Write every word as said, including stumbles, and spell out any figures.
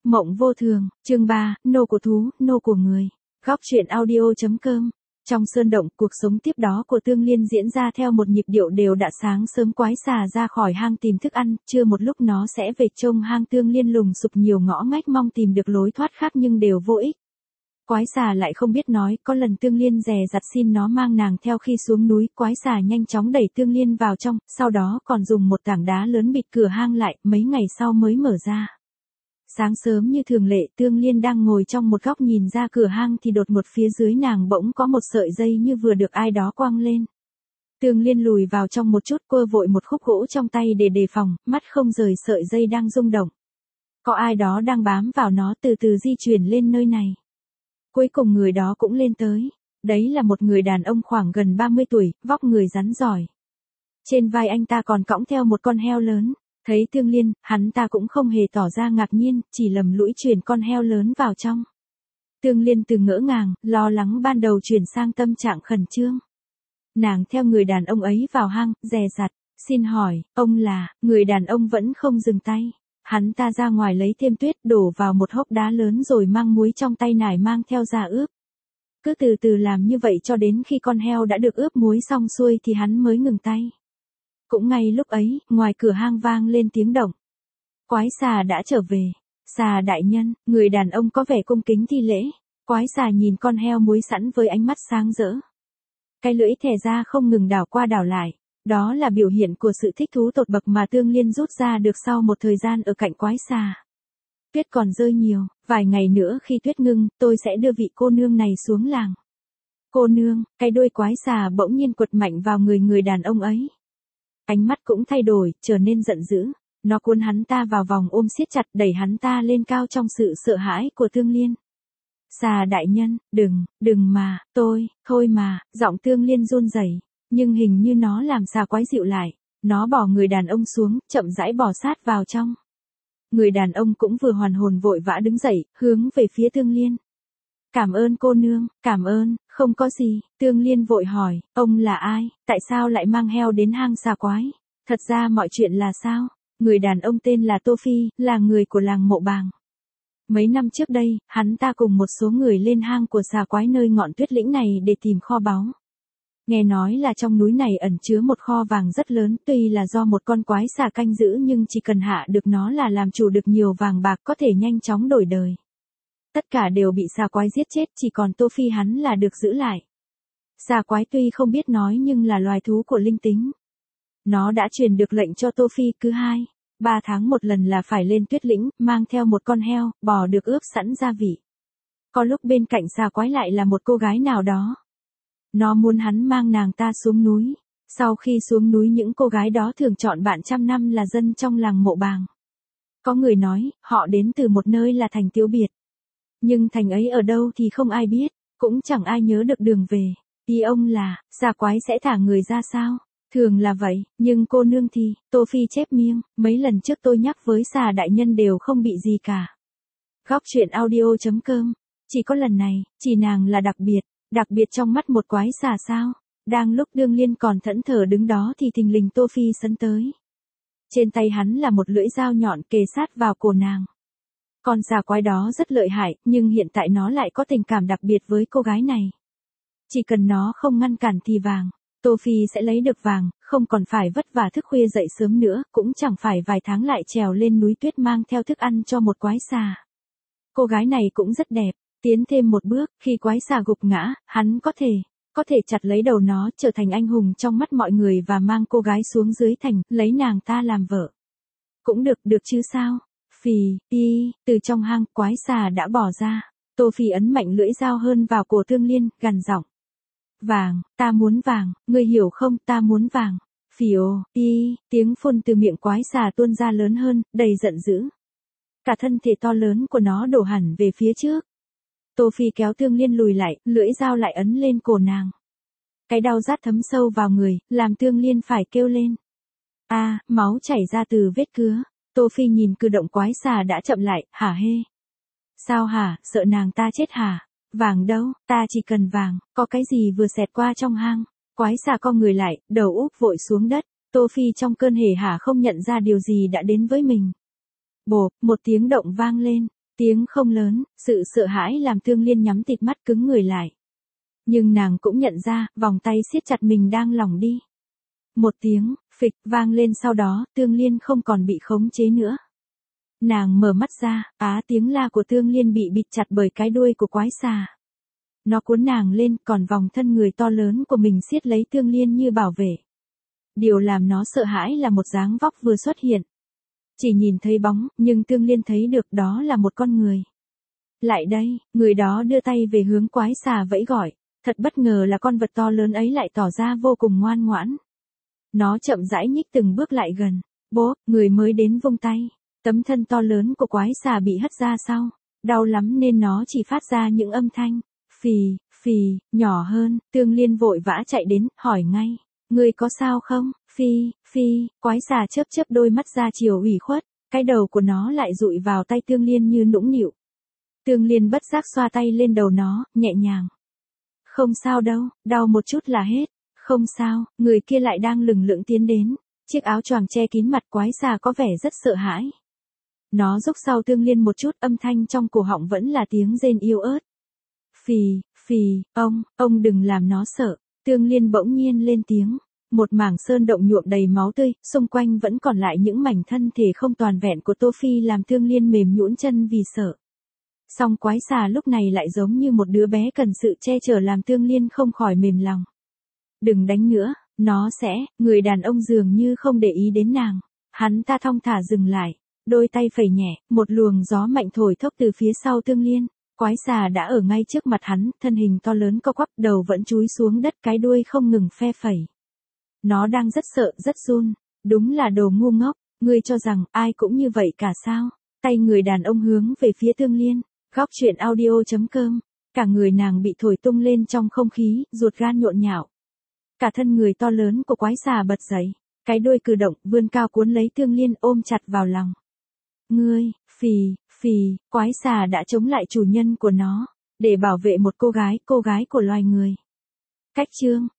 Mộng vô thường, chương ba, nô của thú, nô của người. Góc truyện audio.com. Trong sơn động, cuộc sống tiếp đó của Tương Liên diễn ra theo một nhịp điệu đều đặn. Sáng sớm quái xà ra khỏi hang tìm thức ăn, trưa một lúc nó sẽ về trông hang. Tương Liên lùng sục nhiều ngõ ngách mong tìm được lối thoát khác nhưng đều vô ích. Quái xà lại không biết nói, có lần Tương Liên dè dặt xin nó mang nàng theo khi xuống núi, quái xà nhanh chóng đẩy Tương Liên vào trong, sau đó còn dùng một tảng đá lớn bịt cửa hang lại, mấy ngày sau mới mở ra. Sáng sớm như thường lệ, Tương Liên đang ngồi trong một góc nhìn ra cửa hang thì đột ngột phía dưới nàng bỗng có một sợi dây như vừa được ai đó quăng lên. Tương Liên lùi vào trong một chút, quơ vội một khúc gỗ trong tay để đề phòng, mắt không rời sợi dây đang rung động. Có ai đó đang bám vào nó từ từ di chuyển lên nơi này. Cuối cùng người đó cũng lên tới. Đấy là một người đàn ông khoảng gần ba mươi tuổi, vóc người rắn giỏi. Trên vai anh ta còn cõng theo một con heo lớn. Thấy Tương Liên, hắn ta cũng không hề tỏ ra ngạc nhiên, chỉ lầm lũi chuyển con heo lớn vào trong. Tương Liên từ ngỡ ngàng, lo lắng ban đầu chuyển sang tâm trạng khẩn trương. Nàng theo người đàn ông ấy vào hang, dè dặt, xin hỏi, ông là, người đàn ông vẫn không dừng tay. Hắn ta ra ngoài lấy thêm tuyết đổ vào một hốc đá lớn rồi mang muối trong tay nải mang theo ra ướp. Cứ từ từ làm như vậy cho đến khi con heo đã được ướp muối xong xuôi thì hắn mới ngừng tay. Cũng ngay lúc ấy, ngoài cửa hang vang lên tiếng động. Quái xà đã trở về. Xà đại nhân, người đàn ông có vẻ cung kính thi lễ. Quái xà nhìn con heo muối sẵn với ánh mắt sáng rỡ. Cái lưỡi thè ra không ngừng đảo qua đảo lại. Đó là biểu hiện của sự thích thú tột bậc mà Tương Liên rút ra được sau một thời gian ở cạnh quái xà. Tuyết còn rơi nhiều, vài ngày nữa khi tuyết ngưng, tôi sẽ đưa vị cô nương này xuống làng. Cô nương, cái đuôi quái xà bỗng nhiên quật mạnh vào người người đàn ông ấy. Ánh mắt cũng thay đổi, trở nên giận dữ. Nó cuốn hắn ta vào vòng ôm siết chặt, đẩy hắn ta lên cao trong sự sợ hãi của Tương Liên. Xà đại nhân, đừng, đừng mà, tôi, thôi mà, giọng Tương Liên run rẩy, nhưng hình như nó làm xà quái dịu lại. Nó bỏ người đàn ông xuống, chậm rãi bò sát vào trong. Người đàn ông cũng vừa hoàn hồn vội vã đứng dậy, hướng về phía Tương Liên. Cảm ơn cô nương, cảm ơn, không có gì. Tương Liên vội hỏi, ông là ai, tại sao lại mang heo đến hang xà quái? Thật ra mọi chuyện là sao? Người đàn ông tên là Tô Phi, là người của làng Mộ Bàng. Mấy năm trước đây, hắn ta cùng một số người lên hang của xà quái nơi ngọn tuyết lĩnh này để tìm kho báu. Nghe nói là trong núi này ẩn chứa một kho vàng rất lớn, tuy là do một con quái xà canh giữ nhưng chỉ cần hạ được nó là làm chủ được nhiều vàng bạc, có thể nhanh chóng đổi đời. Tất cả đều bị xà quái giết chết, chỉ còn Tô Phi hắn là được giữ lại. Xà quái tuy không biết nói nhưng là loài thú của linh tính. Nó đã truyền được lệnh cho Tô Phi cứ hai, ba tháng một lần là phải lên tuyết lĩnh, mang theo một con heo, bò được ướp sẵn gia vị. Có lúc bên cạnh xà quái lại là một cô gái nào đó. Nó muốn hắn mang nàng ta xuống núi. Sau khi xuống núi những cô gái đó thường chọn bạn trăm năm là dân trong làng Mộ Bàng. Có người nói, họ đến từ một nơi là thành Tiếu Biệt. Nhưng thành ấy ở đâu thì không ai biết, cũng chẳng ai nhớ được đường về. Ý ông là, xà quái sẽ thả người ra sao? Thường là vậy, nhưng cô nương thì, Tô Phi chép miệng, mấy lần trước tôi nhắc với xà đại nhân đều không bị gì cả. Góc truyện audio.com. Chỉ có lần này, chỉ nàng là đặc biệt, đặc biệt trong mắt một quái xà sao? Đang lúc Tương Liên còn thẫn thờ đứng đó thì thình lình Tô Phi sấn tới. Trên tay hắn là một lưỡi dao nhọn kề sát vào cổ nàng. Con xà quái đó rất lợi hại, nhưng hiện tại nó lại có tình cảm đặc biệt với cô gái này. Chỉ cần nó không ngăn cản thì vàng, Tô Phi sẽ lấy được vàng, không còn phải vất vả thức khuya dậy sớm nữa, cũng chẳng phải vài tháng lại trèo lên núi tuyết mang theo thức ăn cho một quái xà. Cô gái này cũng rất đẹp, tiến thêm một bước, khi quái xà gục ngã, hắn có thể, có thể chặt lấy đầu nó, trở thành anh hùng trong mắt mọi người và mang cô gái xuống dưới thành, lấy nàng ta làm vợ. Cũng được, được chứ sao? Phì, y, từ trong hang, quái xà đã bỏ ra. Tô Phi ấn mạnh lưỡi dao hơn vào cổ Tương Liên, gằn giọng. Vàng, ta muốn vàng, ngươi hiểu không, ta muốn vàng. Phìồ, y, tiếng phun từ miệng quái xà tuôn ra lớn hơn, đầy giận dữ. Cả thân thể to lớn của nó đổ hẳn về phía trước. Tô Phi kéo Tương Liên lùi lại, lưỡi dao lại ấn lên cổ nàng. Cái đau rát thấm sâu vào người, làm Tương Liên phải kêu lên. A, à, máu chảy ra từ vết cứa. Tô Phi nhìn cử động quái xà đã chậm lại, hả hê. Sao hả, sợ nàng ta chết hả? Vàng đâu, ta chỉ cần vàng, có cái gì vừa xẹt qua trong hang. Quái xà co người lại, đầu úp vội xuống đất. Tô Phi trong cơn hề hả không nhận ra điều gì đã đến với mình. Bộp, một tiếng động vang lên. Tiếng không lớn, sự sợ hãi làm Tương Liên nhắm tịt mắt cứng người lại. Nhưng nàng cũng nhận ra, vòng tay siết chặt mình đang lỏng đi. Một tiếng, phịch, vang lên sau đó, Tương Liên không còn bị khống chế nữa. Nàng mở mắt ra, á tiếng la của Tương Liên bị bịt chặt bởi cái đuôi của quái xà. Nó cuốn nàng lên, còn vòng thân người to lớn của mình siết lấy Tương Liên như bảo vệ. Điều làm nó sợ hãi là một dáng vóc vừa xuất hiện. Chỉ nhìn thấy bóng, nhưng Tương Liên thấy được đó là một con người. Lại đây, người đó đưa tay về hướng quái xà vẫy gọi. Thật bất ngờ là con vật to lớn ấy lại tỏ ra vô cùng ngoan ngoãn. Nó chậm rãi nhích từng bước lại gần. Bố, người mới đến vung tay. Tấm thân to lớn của quái xà bị hất ra sau. Đau lắm nên nó chỉ phát ra những âm thanh. Phì, phì, nhỏ hơn. Tương Liên vội vã chạy đến, hỏi ngay. Người có sao không? Phi, phi, quái xà chớp chớp đôi mắt ra chiều ủy khuất. Cái đầu của nó lại dụi vào tay Tương Liên như nũng nịu. Tương Liên bất giác xoa tay lên đầu nó, nhẹ nhàng. Không sao đâu, đau một chút là hết. Không sao, người kia lại đang lừng lững tiến đến. Chiếc áo choàng che kín mặt quái xà có vẻ rất sợ hãi. Nó rúc sau Tương Liên một chút, âm thanh trong cổ họng vẫn là tiếng rên yếu ớt. Phì, phì, ông, ông đừng làm nó sợ. Tương Liên bỗng nhiên lên tiếng. Một mảng sơn động nhuộm đầy máu tươi, xung quanh vẫn còn lại những mảnh thân thể không toàn vẹn của Tô Phi làm Tương Liên mềm nhũn chân vì sợ. Song quái xà lúc này lại giống như một đứa bé cần sự che chở làm Tương Liên không khỏi mềm lòng. Đừng đánh nữa, nó sẽ, người đàn ông dường như không để ý đến nàng. Hắn ta thong thả dừng lại, đôi tay phẩy nhẹ, một luồng gió mạnh thổi thốc từ phía sau Tương Liên. Quái xà đã ở ngay trước mặt hắn, thân hình to lớn co quắp, đầu vẫn chúi xuống đất, cái đuôi không ngừng phe phẩy. Nó đang rất sợ, rất run. Đúng là đồ ngu ngốc, ngươi cho rằng ai cũng như vậy cả sao? Tay người đàn ông hướng về phía Tương Liên. Góc truyện audio chấm com. Cả người nàng bị thổi tung lên trong không khí, ruột gan nhộn nhạo. Cả thân người to lớn của quái xà bật dậy. Cái đuôi cử động, vươn cao cuốn lấy Tương Liên ôm chặt vào lòng. Ngươi, phì, phì, quái xà đã chống lại chủ nhân của nó. Để bảo vệ một cô gái, cô gái của loài người. Cách chương.